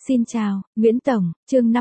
Xin chào, Nguyễn Tổng, chương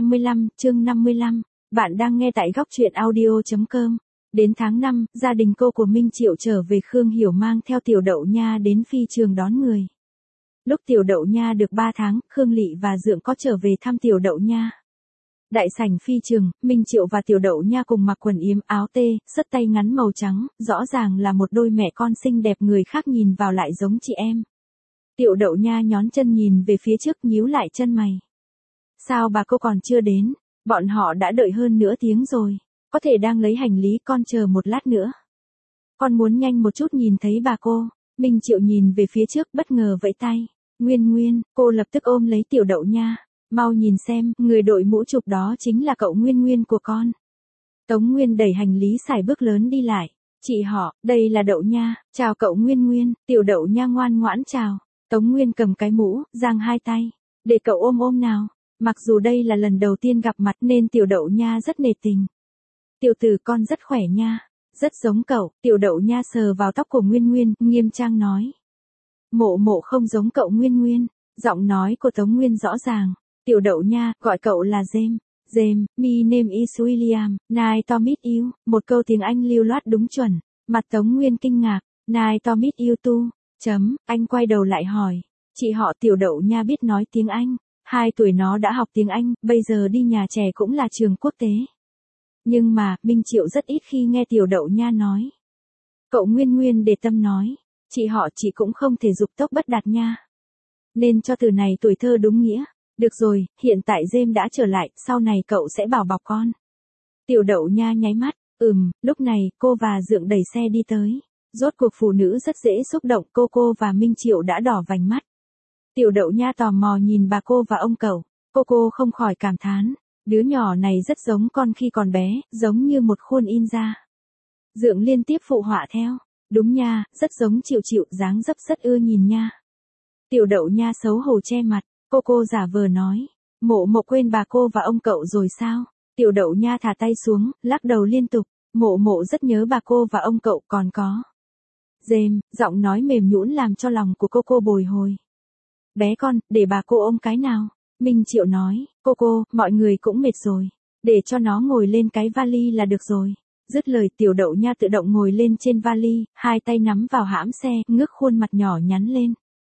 55. Bạn đang nghe tại góc truyện audio.com. Đến tháng 5, gia đình cô của Minh Triệu trở về Khương Hiểu mang theo Tiểu Đậu Nha đến phi trường đón người. Lúc Tiểu Đậu Nha được 3 tháng, Khương Lị và Dượng có trở về thăm Tiểu Đậu Nha. Đại sảnh phi trường, Minh Triệu và Tiểu Đậu Nha cùng mặc quần yếm áo tê, sất tay ngắn màu trắng, rõ ràng là một đôi mẹ con xinh đẹp, người khác nhìn vào lại giống chị em. Tiểu Đậu Nha nhón chân nhìn về phía trước, nhíu lại chân mày. Sao bà cô còn chưa đến? Bọn họ đã đợi hơn nửa tiếng rồi. Có thể đang lấy hành lý, con chờ một lát nữa. Con muốn nhanh một chút nhìn thấy bà cô. Minh Triệu nhìn về phía trước, bất ngờ vẫy tay. Nguyên, cô lập tức ôm lấy Tiểu Đậu Nha. Mau nhìn xem, người đội mũ chụp đó chính là cậu Nguyên của con. Tống Nguyên đẩy hành lý xài bước lớn đi lại. Chị họ, đây là Đậu Nha, chào cậu Nguyên. Tiểu Đậu Nha ngoan ngoãn chào. Tống Nguyên cầm cái mũ, giang hai tay. Để cậu ôm nào. Mặc dù đây là lần đầu tiên gặp mặt nên Tiểu Đậu Nha rất nể tình. Tiểu tử con rất khỏe nha. Rất giống cậu. Tiểu Đậu Nha sờ vào tóc của Nguyên, nghiêm trang nói. Mộ không giống cậu Nguyên. Giọng nói của Tống Nguyên rõ ràng. Tiểu Đậu Nha, gọi cậu là James, my name is William, nice to meet you. Một câu tiếng Anh lưu loát đúng chuẩn. Mặt Tống Nguyên kinh ngạc. Nice to meet you too. Anh quay đầu lại hỏi. Chị họ Tiểu Đậu Nha biết nói tiếng Anh. 2 tuổi nó đã học tiếng Anh, bây giờ đi nhà trẻ cũng là trường quốc tế. Nhưng mà, Minh Triệu rất ít khi nghe Tiểu Đậu Nha nói. Cậu Nguyên để tâm nói. Chị cũng không thể dục tốc bất đạt nha. Nên cho từ này tuổi thơ đúng nghĩa. Được rồi, hiện tại James đã trở lại, sau này cậu sẽ bảo bọc con. Tiểu Đậu Nha nháy mắt. Lúc này, cô và Dượng đẩy xe đi tới. Rốt cuộc phụ nữ rất dễ xúc động, cô và Minh Triệu đã đỏ vành mắt. Tiểu Đậu Nha tò mò nhìn bà cô và ông cậu. Cô không khỏi cảm thán. Đứa nhỏ này rất giống con khi còn bé, giống như một khuôn in ra. Dượng liên tiếp phụ họa theo. Đúng nha, rất giống Triệu, dáng dấp rất ưa nhìn nha. Tiểu Đậu Nha xấu hổ che mặt. Cô giả vờ nói. Mộ quên bà cô và ông cậu rồi sao? Tiểu Đậu Nha thả tay xuống, lắc đầu liên tục. Mộ rất nhớ bà cô và ông cậu, còn có. James, giọng nói mềm nhũn làm cho lòng của cô bồi hồi. Bé con, để bà cô ôm cái nào. Minh Triệu nói. Cô, mọi người cũng mệt rồi. Để cho nó ngồi lên cái vali là được rồi. Dứt lời, Tiểu Đậu Nha tự động ngồi lên trên vali, 2 tay nắm vào hãm xe, ngước khuôn mặt nhỏ nhắn lên.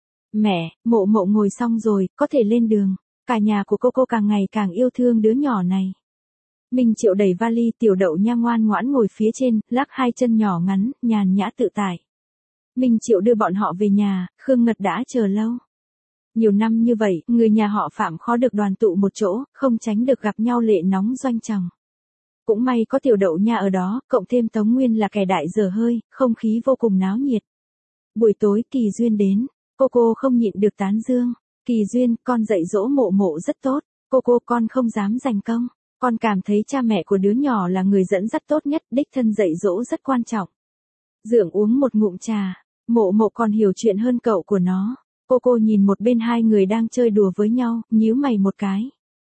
Mẹ, mộ ngồi xong rồi, có thể lên đường. Cả nhà của cô càng ngày càng yêu thương đứa nhỏ này. Minh Triệu đẩy vali, Tiểu Đậu Nha ngoan ngoãn ngồi phía trên, lắc 2 chân nhỏ ngắn, nhàn nhã tự tại. Minh Triệu đưa bọn họ về nhà, Khương Ngật đã chờ lâu. Nhiều năm như vậy, người nhà họ Phạm khó được đoàn tụ một chỗ, không tránh được gặp nhau lệ nóng doanh chồng. Cũng may có Tiểu Đậu Nha ở đó, cộng thêm Tống Nguyên là kẻ đại dở hơi, không khí vô cùng náo nhiệt. Buổi tối Kỳ Duyên đến, cô không nhịn được tán dương. Kỳ Duyên, con dạy dỗ mộ rất tốt. Con không dám giành công. Con cảm thấy cha mẹ của đứa nhỏ là người dẫn dắt tốt nhất, đích thân dạy dỗ rất quan trọng. Dượng uống một ngụm trà. Mộ còn hiểu chuyện hơn cậu của nó. Cô nhìn một bên 2 người đang chơi đùa với nhau, nhíu mày một cái.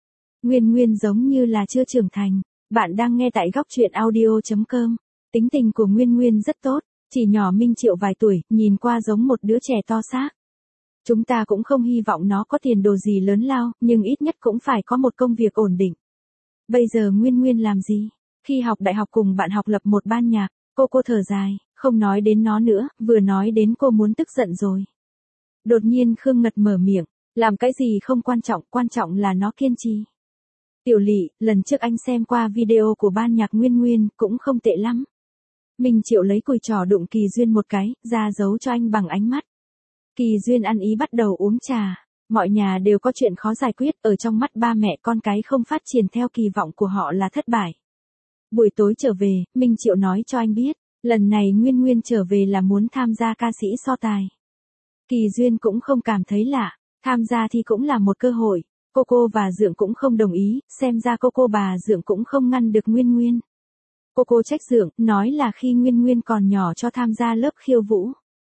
Nguyên giống như là chưa trưởng thành. Bạn đang nghe tại góc truyện audio.com. Tính tình của Nguyên rất tốt. Chỉ nhỏ Minh Triệu vài tuổi, nhìn qua giống một đứa trẻ to xác. Chúng ta cũng không hy vọng nó có tiền đồ gì lớn lao, nhưng ít nhất cũng phải có một công việc ổn định. Bây giờ Nguyên làm gì? Khi học đại học cùng bạn học lập một ban nhạc. Cô thở dài, không nói đến nó nữa, vừa nói đến cô muốn tức giận rồi. Đột nhiên Khương Ngật mở miệng. Làm cái gì không quan trọng là nó kiên trì. Tiểu Lị, lần trước anh xem qua video của ban nhạc Nguyên, cũng không tệ lắm. Minh Triệu lấy cùi trỏ đụng Kỳ Duyên một cái, ra dấu cho anh bằng ánh mắt. Kỳ Duyên ăn ý bắt đầu uống trà. Mọi nhà đều có chuyện khó giải quyết, ở trong mắt ba mẹ con cái không phát triển theo kỳ vọng của họ là thất bại. Buổi tối trở về, Minh Triệu nói cho anh biết, lần này Nguyên trở về là muốn tham gia ca sĩ so tài. Kỳ Duyên cũng không cảm thấy lạ, tham gia thì cũng là một cơ hội. Cô và Dượng cũng không đồng ý, xem ra cô bà Dượng cũng không ngăn được Nguyên. Cô trách Dượng, nói là khi Nguyên còn nhỏ cho tham gia lớp khiêu vũ.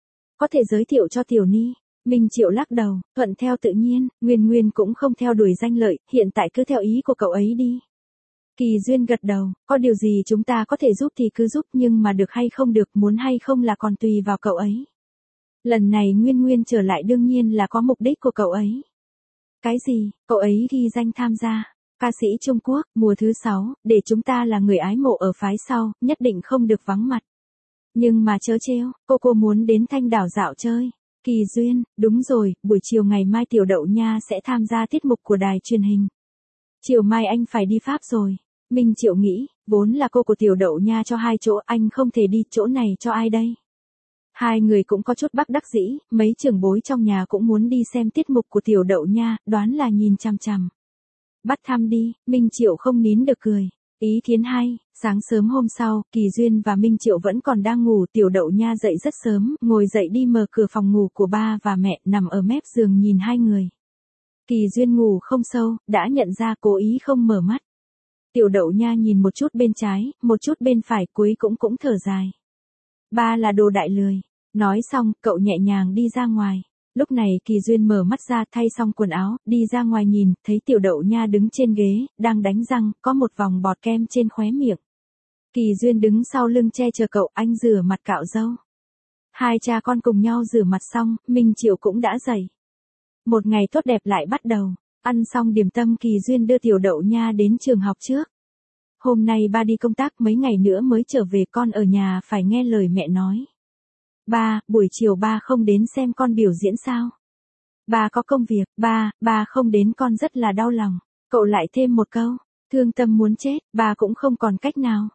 Có thể giới thiệu cho Tiểu Ni. Minh Triệu lắc đầu, thuận theo tự nhiên, Nguyên cũng không theo đuổi danh lợi, hiện tại cứ theo ý của cậu ấy đi. Kỳ Duyên gật đầu, có điều gì chúng ta có thể giúp thì cứ giúp, nhưng mà được hay không được, muốn hay không là còn tùy vào cậu ấy. Lần này Nguyên trở lại đương nhiên là có mục đích của cậu ấy. Cái gì, cậu ấy ghi danh tham gia. Ca sĩ Trung Quốc, mùa thứ 6, để chúng ta là người ái mộ ở phái sau, nhất định không được vắng mặt. Nhưng mà chớ trêu, cô muốn đến Thanh Đảo dạo chơi. Kỳ duyên, đúng rồi, buổi chiều ngày mai Tiểu Đậu Nha sẽ tham gia tiết mục của đài truyền hình. Chiều mai anh phải đi Pháp rồi. Minh Triệu nghĩ, vốn là cô của Tiểu Đậu Nha cho 2 chỗ, anh không thể đi, chỗ này cho ai đây? Hai người cũng có chút bất đắc dĩ, mấy trưởng bối trong nhà cũng muốn đi xem tiết mục của Tiểu Đậu Nha, đoán là nhìn chằm chằm. Bắt thăm đi, Minh Triệu không nín được cười. Ý kiến hay. Sáng sớm hôm sau, Kỳ Duyên và Minh Triệu vẫn còn đang ngủ, Tiểu Đậu Nha dậy rất sớm, ngồi dậy đi mở cửa phòng ngủ của ba và mẹ, nằm ở mép giường nhìn hai người. Kỳ Duyên ngủ không sâu, đã nhận ra cố ý không mở mắt. Tiểu Đậu Nha nhìn một chút bên trái, một chút bên phải, cuối cũng thở dài. Ba là đồ đại lười. Nói xong, cậu nhẹ nhàng đi ra ngoài. Lúc này Kỳ Duyên mở mắt ra, thay xong quần áo, đi ra ngoài nhìn, thấy Tiểu Đậu Nha đứng trên ghế, đang đánh răng, có một vòng bọt kem trên khóe miệng. Kỳ Duyên đứng sau lưng che chở cậu, anh rửa mặt cạo râu. Hai cha con cùng nhau rửa mặt xong, Minh Triệu cũng đã dậy. Một ngày tốt đẹp lại bắt đầu. Ăn xong điểm tâm, Kỳ Duyên đưa Tiểu Đậu Nha đến trường học trước. Hôm nay ba đi công tác, mấy ngày nữa mới trở về, con ở nhà phải nghe lời mẹ nói. Ba, buổi chiều ba không đến xem con biểu diễn sao? Ba có công việc, ba không đến con rất là đau lòng. Cậu lại thêm một câu, thương tâm muốn chết, ba cũng không còn cách nào.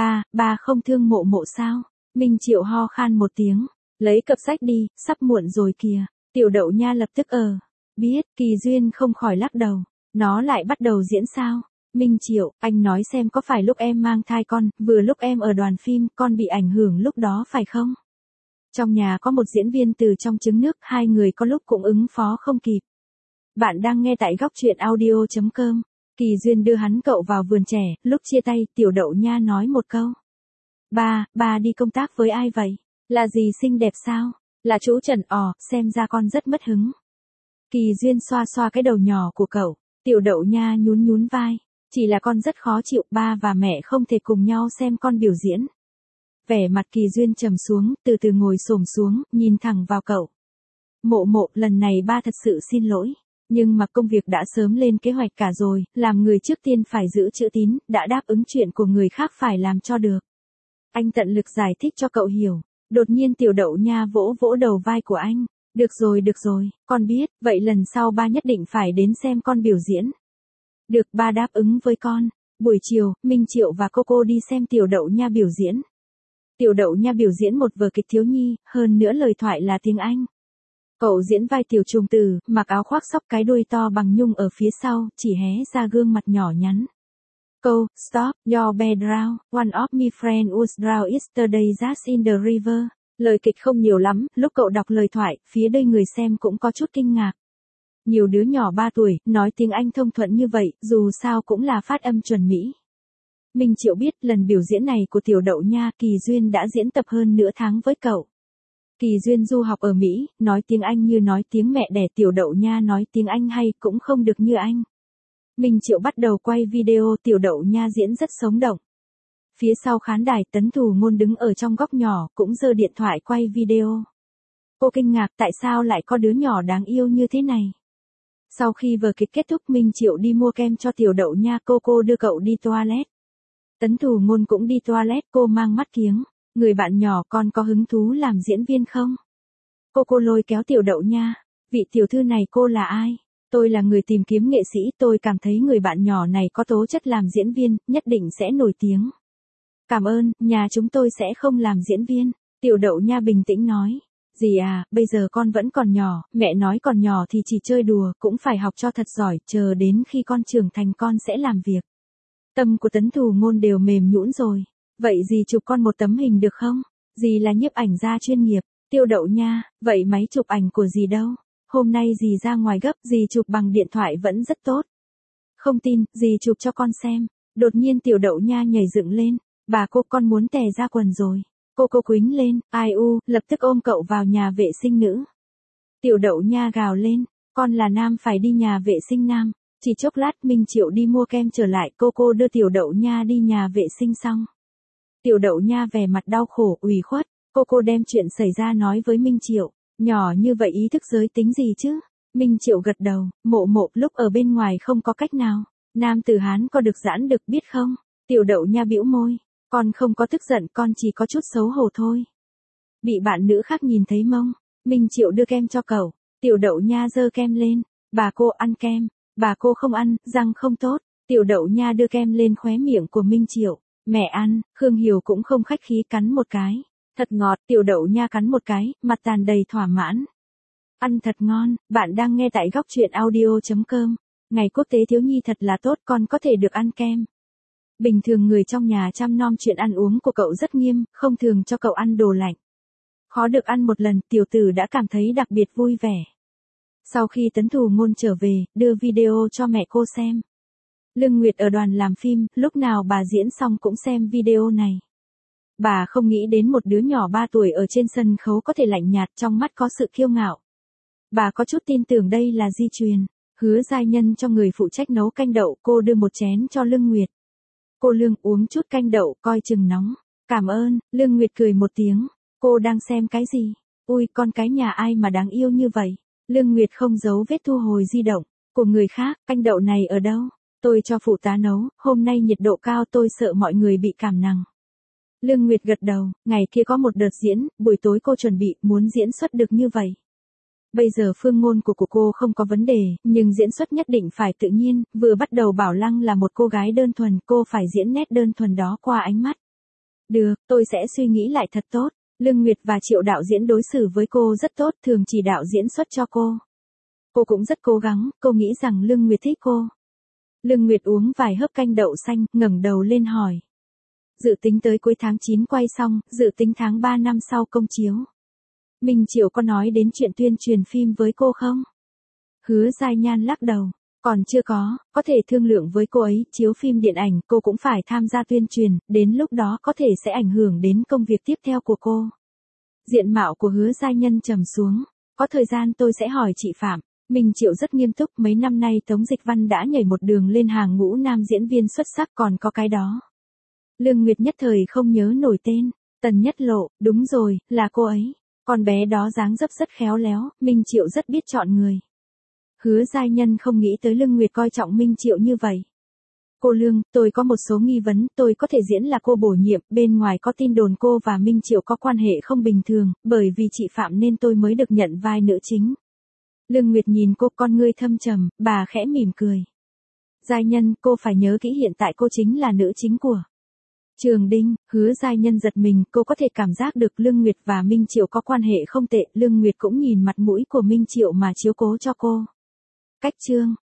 Ba không thương Mộ Mộ sao? Minh Triệu ho khan một tiếng, lấy cặp sách đi, sắp muộn rồi kìa. Tiểu Đậu Nha lập tức biết, Kỳ Duyên không khỏi lắc đầu. Nó lại bắt đầu diễn sao? Minh Triệu, anh nói xem có phải lúc em mang thai con, vừa lúc em ở đoàn phim, con bị ảnh hưởng lúc đó phải không? Trong nhà có một diễn viên từ trong trứng nước, hai người có lúc cũng ứng phó không kịp. Bạn đang nghe tại góc truyện audio.com. Kỳ Duyên đưa hắn cậu vào vườn trẻ, lúc chia tay, Tiểu Đậu Nha nói một câu. Ba đi công tác với ai vậy? Là gì xinh đẹp sao? Là chú Trần. Xem ra con rất mất hứng. Kỳ Duyên xoa xoa cái đầu nhỏ của cậu, Tiểu Đậu Nha nhún vai. Chỉ là con rất khó chịu, ba và mẹ không thể cùng nhau xem con biểu diễn. Vẻ mặt Kỳ Duyên trầm xuống, từ từ ngồi xổm xuống, nhìn thẳng vào cậu. Mộ Mộ, lần này ba thật sự xin lỗi. Nhưng mà công việc đã sớm lên kế hoạch cả rồi, làm người trước tiên phải giữ chữ tín, đã đáp ứng chuyện của người khác phải làm cho được. Anh tận lực giải thích cho cậu hiểu. Đột nhiên Tiểu Đậu Nha vỗ vỗ đầu vai của anh. Được rồi, con biết, vậy lần sau ba nhất định phải đến xem con biểu diễn. Được, ba đáp ứng với con. Buổi chiều, Minh Triệu và cô đi xem Tiểu Đậu Nha biểu diễn. Tiểu Đậu Nha biểu diễn một vở kịch thiếu nhi, hơn nữa lời thoại là tiếng Anh. Cậu diễn vai tiểu trùng tử, mặc áo khoác xốc cái đuôi to bằng nhung ở phía sau, chỉ hé ra gương mặt nhỏ nhắn. Câu, stop, your bed drown, one of my friend was drowned yesterday just in the river. Lời kịch không nhiều lắm, lúc cậu đọc lời thoại, phía đây người xem cũng có chút kinh ngạc. Nhiều đứa nhỏ 3 tuổi, nói tiếng Anh thông thuận như vậy, dù sao cũng là phát âm chuẩn Mỹ. Minh Triệu biết lần biểu diễn này của Tiểu Đậu Nha, Kỳ Duyên đã diễn tập hơn nửa tháng với cậu. Kỳ Duyên du học ở Mỹ, nói tiếng Anh như nói tiếng mẹ đẻ, Tiểu Đậu Nha nói tiếng Anh hay cũng không được như anh. Minh Triệu bắt đầu quay video, Tiểu Đậu Nha diễn rất sống động. Phía sau khán đài, Tấn Thù Ngôn đứng ở trong góc nhỏ, cũng giơ điện thoại quay video. Cô kinh ngạc tại sao lại có đứa nhỏ đáng yêu như thế này. Sau khi vở kịch kết thúc, Minh Triệu đi mua kem cho Tiểu Đậu Nha, cô đưa cậu đi toilet. Tấn Thù Ngôn cũng đi toilet, cô mang mắt kiếng. Người bạn nhỏ, con có hứng thú làm diễn viên không? Cô lôi kéo Tiểu Đậu Nha. Vị tiểu thư này cô là ai? Tôi là người tìm kiếm nghệ sĩ, tôi cảm thấy người bạn nhỏ này có tố chất làm diễn viên, nhất định sẽ nổi tiếng. Cảm ơn, nhà chúng tôi sẽ không làm diễn viên. Tiểu Đậu Nha bình tĩnh nói. Dì à, bây giờ con vẫn còn nhỏ, mẹ nói còn nhỏ thì chỉ chơi đùa, cũng phải học cho thật giỏi, chờ đến khi con trưởng thành con sẽ làm việc. Tâm của Tấn Thù Ngôn đều mềm nhũn rồi. Vậy dì chụp con một tấm hình được không? Dì là nhiếp ảnh gia chuyên nghiệp. Tiểu Đậu Nha, vậy máy chụp ảnh của dì đâu? Hôm nay dì ra ngoài gấp, dì chụp bằng điện thoại vẫn rất tốt. Không tin, dì chụp cho con xem. Đột nhiên Tiểu Đậu Nha nhảy dựng lên. Bà cô, con muốn tè ra quần rồi. Cô quýnh lên, ai u, lập tức ôm cậu vào nhà vệ sinh nữ. Tiểu Đậu Nha gào lên, con là nam phải đi nhà vệ sinh nam. Chỉ chốc lát Minh Triệu đi mua kem trở lại, cô đưa Tiểu Đậu Nha đi nhà vệ sinh xong. Tiểu Đậu Nha vẻ mặt đau khổ, ủy khuất, cô đem chuyện xảy ra nói với Minh Triệu. Nhỏ như vậy ý thức giới tính gì chứ? Minh Triệu gật đầu, Mộ Mộ lúc ở bên ngoài không có cách nào. Nam tử Hán có được giãn được biết không? Tiểu Đậu Nha bĩu môi, con không có tức giận, con chỉ có chút xấu hổ thôi. Bị bạn nữ khác nhìn thấy mông, Minh Triệu đưa kem cho cậu, Tiểu Đậu Nha giơ kem lên, bà cô ăn kem, bà cô không ăn, răng không tốt. Tiểu Đậu Nha đưa kem lên khóe miệng của Minh Triệu, mẹ ăn. Khương Hiểu cũng không khách khí cắn một cái, thật ngọt. Tiểu Đậu Nha cắn một cái, mặt tràn đầy thỏa mãn. Ăn thật ngon. Bạn đang nghe tại góc truyện audio.com. Ngày Quốc tế Thiếu nhi thật là tốt, con có thể được ăn kem. Bình thường người trong nhà chăm nom chuyện ăn uống của cậu rất nghiêm, không thường cho cậu ăn đồ lạnh. Khó được ăn một lần, tiểu tử đã cảm thấy đặc biệt vui vẻ. Sau khi Tấn Thù Ngôn trở về, đưa video cho mẹ cô xem. Lương Nguyệt ở đoàn làm phim, lúc nào bà diễn xong cũng xem video này. Bà không nghĩ đến một đứa nhỏ 3 tuổi ở trên sân khấu có thể lạnh nhạt, trong mắt có sự kiêu ngạo. Bà có chút tin tưởng đây là di truyền. Hứa Giai Nhân cho người phụ trách nấu canh đậu, cô đưa một chén cho Lương Nguyệt. Cô Lương uống chút canh đậu, coi chừng nóng. Cảm ơn. Lương Nguyệt cười một tiếng. Cô đang xem cái gì? Ui, con cái nhà ai mà đáng yêu như vậy? Lương Nguyệt không giấu vết thu hồi di động của người khác. Canh đậu này ở đâu? Tôi cho phụ tá nấu, hôm nay nhiệt độ cao tôi sợ mọi người bị cảm nặng. Lương Nguyệt gật đầu, ngày kia có một đợt diễn, buổi tối cô chuẩn bị, muốn diễn xuất được như vậy. Bây giờ phương ngôn của cô không có vấn đề, nhưng diễn xuất nhất định phải tự nhiên. Vừa bắt đầu Bảo Lăng là một cô gái đơn thuần, cô phải diễn nét đơn thuần đó qua ánh mắt. Được, tôi sẽ suy nghĩ lại thật tốt. Lương Nguyệt và Triệu đạo diễn đối xử với cô rất tốt, thường chỉ đạo diễn xuất cho cô. Cô cũng rất cố gắng, cô nghĩ rằng Lương Nguyệt thích cô. Lương Nguyệt uống vài hớp canh đậu xanh, ngẩng đầu lên hỏi. Dự tính tới cuối tháng 9 quay xong, dự tính tháng 3 năm sau công chiếu. Minh Triệu có nói đến chuyện tuyên truyền phim với cô không? Hứa Giai Nhan lắc đầu. Còn chưa có thể thương lượng với cô ấy, chiếu phim điện ảnh, cô cũng phải tham gia tuyên truyền, đến lúc đó có thể sẽ ảnh hưởng đến công việc tiếp theo của cô. Diện mạo của Hứa Giai Nhân trầm xuống. Có thời gian tôi sẽ hỏi chị Phạm. Minh Triệu rất nghiêm túc, mấy năm nay Tống Dịch Văn đã nhảy một đường lên hàng ngũ nam diễn viên xuất sắc, còn có cái đó. Lương Nguyệt nhất thời không nhớ nổi tên. Tần Nhất Lộ, đúng rồi, là cô ấy. Con bé đó dáng dấp rất khéo léo, Minh Triệu rất biết chọn người. Hứa Giai Nhân không nghĩ tới Lương Nguyệt coi trọng Minh Triệu như vậy. Cô Lương, tôi có một số nghi vấn, tôi có thể diễn là cô bổ nhiệm, bên ngoài có tin đồn cô và Minh Triệu có quan hệ không bình thường, bởi vì chị Phạm nên tôi mới được nhận vai nữ chính. Lương Nguyệt nhìn cô, con ngươi thâm trầm, bà khẽ mỉm cười. Giai Nhân, cô phải nhớ kỹ hiện tại cô chính là nữ chính của Trường Đinh. Hứa Giai Nhân giật mình, cô có thể cảm giác được Lương Nguyệt và Minh Triệu có quan hệ không tệ, Lương Nguyệt cũng nhìn mặt mũi của Minh Triệu mà chiếu cố cho cô. Cách chương